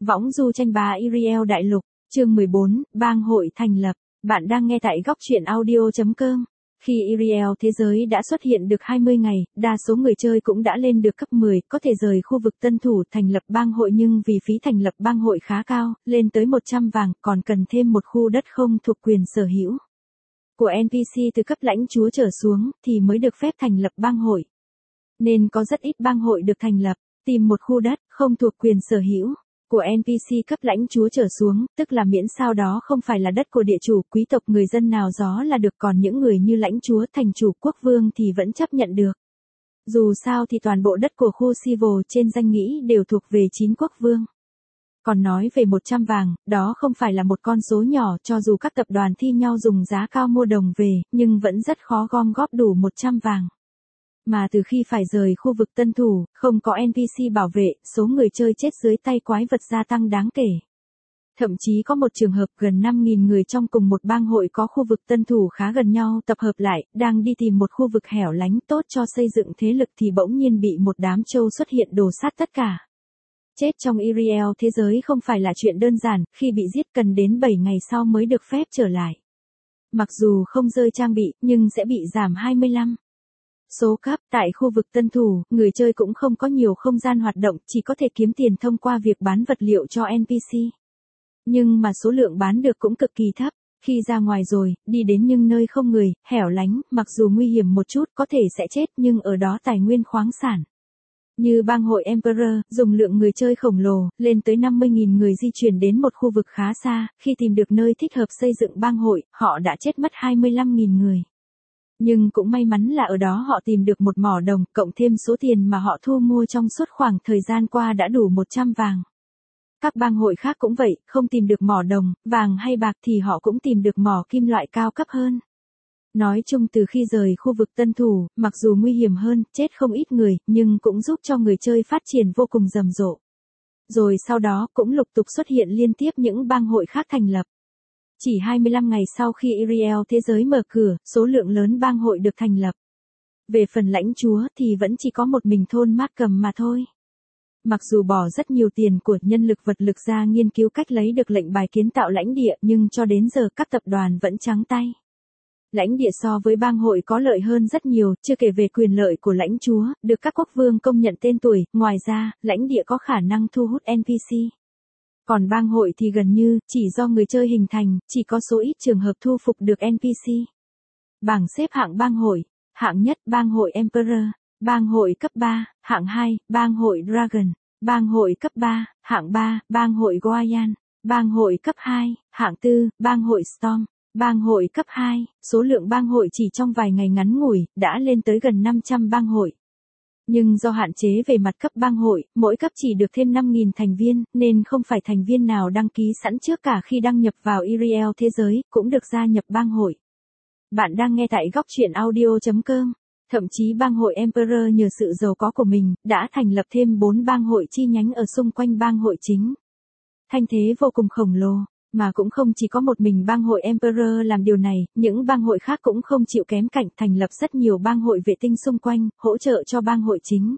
Võng du tranh bá Iriel đại lục, chương 14, bang hội thành lập. Bạn đang nghe tại góc truyện audio.com. Khi Iriel thế giới đã xuất hiện được 20 ngày, đa số người chơi cũng đã lên được cấp 10, có thể rời khu vực tân thủ thành lập bang hội, nhưng vì phí thành lập bang hội khá cao, lên tới 100 vàng, còn cần thêm một khu đất không thuộc quyền sở hữu của NPC từ cấp lãnh chúa trở xuống thì mới được phép thành lập bang hội. Nên có rất ít bang hội được thành lập. Tìm một khu đất không thuộc quyền sở hữu của NPC cấp lãnh chúa trở xuống, tức là miễn sao đó không phải là đất của địa chủ, quý tộc, người dân nào gió là được, còn những người như lãnh chúa, thành chủ, quốc vương thì vẫn chấp nhận được. Dù sao thì toàn bộ đất của khu Civil trên danh nghĩa đều thuộc về 9 quốc vương. Còn nói về 100 vàng, đó không phải là một con số nhỏ, cho dù các tập đoàn thi nhau dùng giá cao mua đồng về, nhưng vẫn rất khó gom góp đủ 100 vàng. Mà từ khi phải rời khu vực tân thủ, không có NPC bảo vệ, số người chơi chết dưới tay quái vật gia tăng đáng kể. Thậm chí có một trường hợp gần 5.000 người trong cùng một bang hội có khu vực tân thủ khá gần nhau tập hợp lại, đang đi tìm một khu vực hẻo lánh tốt cho xây dựng thế lực thì bỗng nhiên bị một đám trâu xuất hiện đổ sát tất cả. Chết trong Iriel thế giới không phải là chuyện đơn giản, khi bị giết cần đến 7 ngày sau mới được phép trở lại. Mặc dù không rơi trang bị, nhưng sẽ bị giảm 25 số cấp. Tại khu vực tân thủ, người chơi cũng không có nhiều không gian hoạt động, chỉ có thể kiếm tiền thông qua việc bán vật liệu cho NPC. Nhưng mà số lượng bán được cũng cực kỳ thấp. Khi ra ngoài rồi, đi đến những nơi không người, hẻo lánh, mặc dù nguy hiểm một chút có thể sẽ chết, nhưng ở đó tài nguyên khoáng sản. Như bang hội Emperor, dùng lượng người chơi khổng lồ, lên tới 50.000 người di chuyển đến một khu vực khá xa, khi tìm được nơi thích hợp xây dựng bang hội, họ đã chết mất 25.000 người. Nhưng cũng may mắn là ở đó họ tìm được một mỏ đồng, cộng thêm số tiền mà họ thu mua trong suốt khoảng thời gian qua đã đủ 100 vàng. Các bang hội khác cũng vậy, không tìm được mỏ đồng, vàng hay bạc thì họ cũng tìm được mỏ kim loại cao cấp hơn. Nói chung từ khi rời khu vực tân thủ, mặc dù nguy hiểm hơn, chết không ít người, nhưng cũng giúp cho người chơi phát triển vô cùng rầm rộ. Rồi sau đó cũng lục tục xuất hiện liên tiếp những bang hội khác thành lập. Chỉ 25 ngày sau khi Iriel thế giới mở cửa, số lượng lớn bang hội được thành lập. Về phần lãnh chúa thì vẫn chỉ có một mình thôn Markham mà thôi. Mặc dù bỏ rất nhiều tiền của nhân lực vật lực ra nghiên cứu cách lấy được lệnh bài kiến tạo lãnh địa, nhưng cho đến giờ các tập đoàn vẫn trắng tay. Lãnh địa so với bang hội có lợi hơn rất nhiều, chưa kể về quyền lợi của lãnh chúa, được các quốc vương công nhận tên tuổi, ngoài ra, lãnh địa có khả năng thu hút NPC. Còn bang hội thì gần như, chỉ do người chơi hình thành, chỉ có số ít trường hợp thu phục được NPC. Bảng xếp hạng bang hội. Hạng nhất, bang hội Emperor. Bang hội cấp 3, hạng 2, bang hội Dragon. Bang hội cấp 3, hạng 3, bang hội Guardian. Bang hội cấp 2, hạng 4, bang hội Storm. Bang hội cấp 2, số lượng bang hội chỉ trong vài ngày ngắn ngủi, đã lên tới gần 500 bang hội. Nhưng do hạn chế về mặt cấp bang hội, mỗi cấp chỉ được thêm 5.000 thành viên, nên không phải thành viên nào đăng ký sẵn trước cả khi đăng nhập vào Iriel thế giới, cũng được gia nhập bang hội. Bạn đang nghe tại góc truyện audio.com. Thậm chí bang hội Emperor nhờ sự giàu có của mình, đã thành lập thêm 4 bang hội chi nhánh ở xung quanh bang hội chính. Thanh thế vô cùng khổng lồ. Mà cũng không chỉ có một mình bang hội Emperor làm điều này, những bang hội khác cũng không chịu kém cạnh, thành lập rất nhiều bang hội vệ tinh xung quanh, hỗ trợ cho bang hội chính.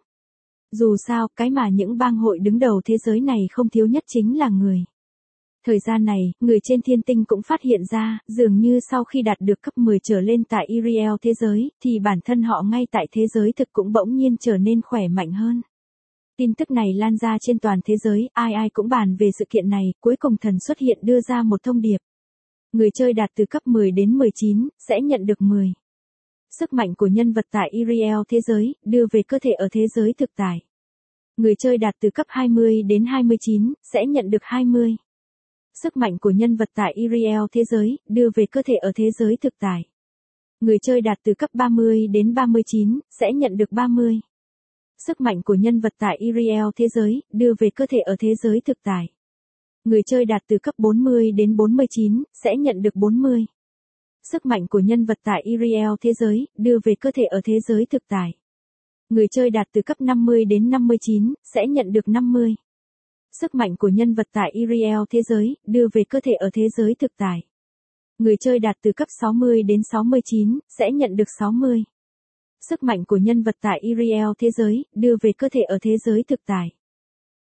Dù sao, cái mà những bang hội đứng đầu thế giới này không thiếu nhất chính là người. Thời gian này, người trên thiên tinh cũng phát hiện ra, dường như sau khi đạt được cấp 10 trở lên tại Iriel thế giới, thì bản thân họ ngay tại thế giới thực cũng bỗng nhiên trở nên khỏe mạnh hơn. Tin tức này lan ra trên toàn thế giới, ai ai cũng bàn về sự kiện này, cuối cùng thần xuất hiện đưa ra một thông điệp. Người chơi đạt từ cấp 10 đến 19, sẽ nhận được 10. Sức mạnh của nhân vật tại Iriel thế giới, đưa về cơ thể ở thế giới thực tại. Người chơi đạt từ cấp 20 đến 29, sẽ nhận được 20. Sức mạnh của nhân vật tại Iriel thế giới, đưa về cơ thể ở thế giới thực tại. Người chơi đạt từ cấp 30 đến 39, sẽ nhận được 30. Sức mạnh của nhân vật tại Iriel thế giới, đưa về cơ thể ở thế giới thực tại. Người chơi đạt từ cấp 40 đến 49, sẽ nhận được 40. Sức mạnh của nhân vật tại Iriel thế giới, đưa về cơ thể ở thế giới thực tại. Người chơi đạt từ cấp 50 đến 59, sẽ nhận được 50. Sức mạnh của nhân vật tại Iriel thế giới, đưa về cơ thể ở thế giới thực tại. Người chơi đạt từ cấp 60 đến 69, sẽ nhận được 60. Sức mạnh của nhân vật tại Iriel thế giới, đưa về cơ thể ở thế giới thực tại.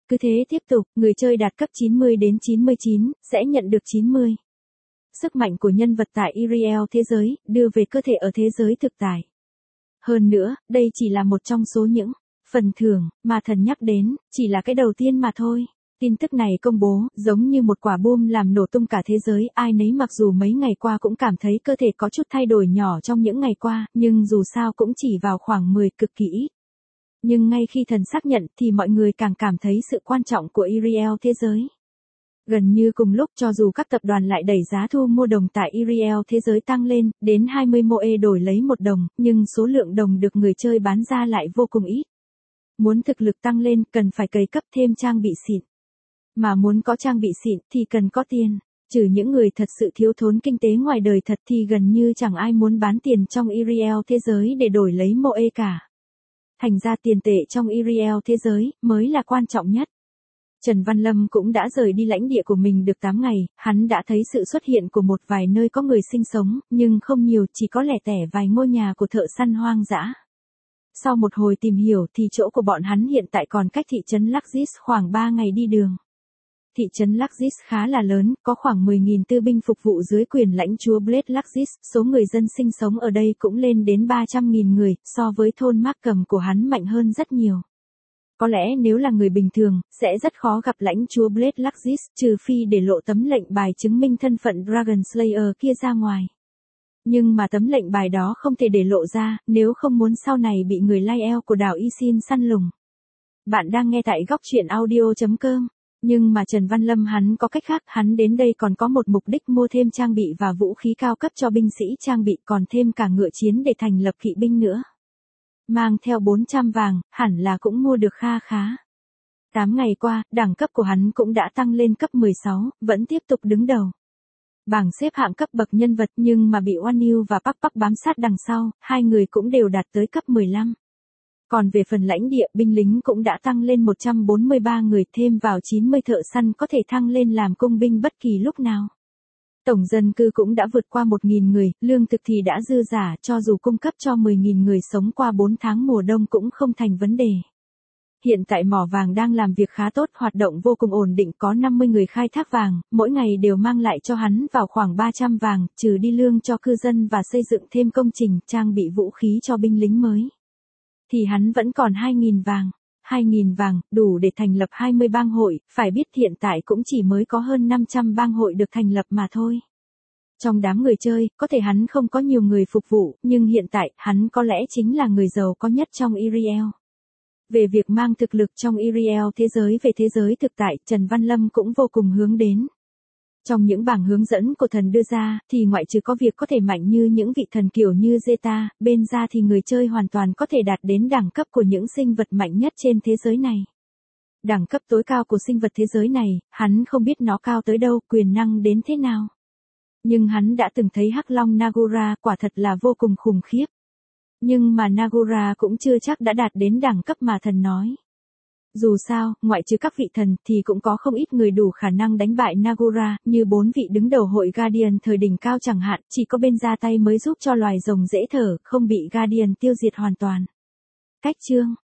Cứ thế tiếp tục, người chơi đạt cấp 90 đến 99, sẽ nhận được 90. Sức mạnh của nhân vật tại Iriel thế giới, đưa về cơ thể ở thế giới thực tại. Hơn nữa, đây chỉ là một trong số những phần thưởng mà thần nhắc đến, chỉ là cái đầu tiên mà thôi. Tin tức này công bố, giống như một quả bom làm nổ tung cả thế giới, ai nấy mặc dù mấy ngày qua cũng cảm thấy cơ thể có chút thay đổi nhỏ trong những ngày qua, nhưng dù sao cũng chỉ vào khoảng 10 cực kỳ ít. Nhưng ngay khi thần xác nhận thì mọi người càng cảm thấy sự quan trọng của Iriel thế giới. Gần như cùng lúc cho dù các tập đoàn lại đẩy giá thu mua đồng tại Iriel thế giới tăng lên, đến 20 MOE đổi lấy 1 đồng, nhưng số lượng đồng được người chơi bán ra lại vô cùng ít. Muốn thực lực tăng lên cần phải cày cấp thêm trang bị xịn. Mà muốn có trang bị xịn thì cần có tiền. Trừ những người thật sự thiếu thốn kinh tế ngoài đời thật thì gần như chẳng ai muốn bán tiền trong Iriel thế giới để đổi lấy MOE cả. Thành ra tiền tệ trong Iriel thế giới mới là quan trọng nhất. Trần Văn Lâm cũng đã rời đi lãnh địa của mình được 8 ngày, hắn đã thấy sự xuất hiện của một vài nơi có người sinh sống, nhưng không nhiều, chỉ có lẻ tẻ vài ngôi nhà của thợ săn hoang dã. Sau một hồi tìm hiểu thì chỗ của bọn hắn hiện tại còn cách thị trấn Laxis khoảng 3 ngày đi đường. Thị trấn Laxis khá là lớn, có khoảng 10.000 tư binh phục vụ dưới quyền lãnh chúa Blade Laxis, số người dân sinh sống ở đây cũng lên đến 300.000 người, so với thôn Markham của hắn mạnh hơn rất nhiều. Có lẽ nếu là người bình thường, sẽ rất khó gặp lãnh chúa Blade Laxis, trừ phi để lộ tấm lệnh bài chứng minh thân phận Dragon Slayer kia ra ngoài. Nhưng mà tấm lệnh bài đó không thể để lộ ra, nếu không muốn sau này bị người Lael của đảo Isin săn lùng. Bạn đang nghe tại góc truyện audio.com. Nhưng mà Trần Văn Lâm hắn có cách khác, hắn đến đây còn có một mục đích mua thêm trang bị và vũ khí cao cấp cho binh sĩ trang bị, còn thêm cả ngựa chiến để thành lập kỵ binh nữa. Mang theo 400 vàng, hẳn là cũng mua được kha khá. 8 ngày qua, đẳng cấp của hắn cũng đã tăng lên cấp 16, vẫn tiếp tục đứng đầu. Bảng xếp hạng cấp bậc nhân vật nhưng mà bị Oneil và Pak Pak bám sát đằng sau, hai người cũng đều đạt tới cấp 15. Còn về phần lãnh địa, binh lính cũng đã tăng lên 143 người, thêm vào 90 thợ săn có thể thăng lên làm công binh bất kỳ lúc nào. Tổng dân cư cũng đã vượt qua 1.000 người, lương thực thì đã dư giả, cho dù cung cấp cho 10.000 người sống qua 4 tháng mùa đông cũng không thành vấn đề. Hiện tại mỏ vàng đang làm việc khá tốt, hoạt động vô cùng ổn định, có 50 người khai thác vàng, mỗi ngày đều mang lại cho hắn vào khoảng 300 vàng, trừ đi lương cho cư dân và xây dựng thêm công trình, trang bị vũ khí cho binh lính mới. Thì hắn vẫn còn 2.000 vàng. 2.000 vàng, đủ để thành lập 20 bang hội, phải biết hiện tại cũng chỉ mới có hơn 500 bang hội được thành lập mà thôi. Trong đám người chơi, có thể hắn không có nhiều người phục vụ, nhưng hiện tại, hắn có lẽ chính là người giàu có nhất trong Iriel. Về việc mang thực lực trong Iriel thế giới về thế giới thực tại, Trần Văn Lâm cũng vô cùng hướng đến. Trong những bảng hướng dẫn của thần đưa ra, thì ngoại trừ có việc có thể mạnh như những vị thần kiểu như Zeta, bên ra thì người chơi hoàn toàn có thể đạt đến đẳng cấp của những sinh vật mạnh nhất trên thế giới này. Đẳng cấp tối cao của sinh vật thế giới này, hắn không biết nó cao tới đâu, quyền năng đến thế nào. Nhưng hắn đã từng thấy Hắc Long Nagura, quả thật là vô cùng khủng khiếp. Nhưng mà Nagura cũng chưa chắc đã đạt đến đẳng cấp mà thần nói. Dù sao, ngoại trừ các vị thần thì cũng có không ít người đủ khả năng đánh bại Nagura, như 4 vị đứng đầu hội Guardian thời đỉnh cao chẳng hạn, chỉ có bên ra tay mới giúp cho loài rồng dễ thở, không bị Guardian tiêu diệt hoàn toàn. Cách chương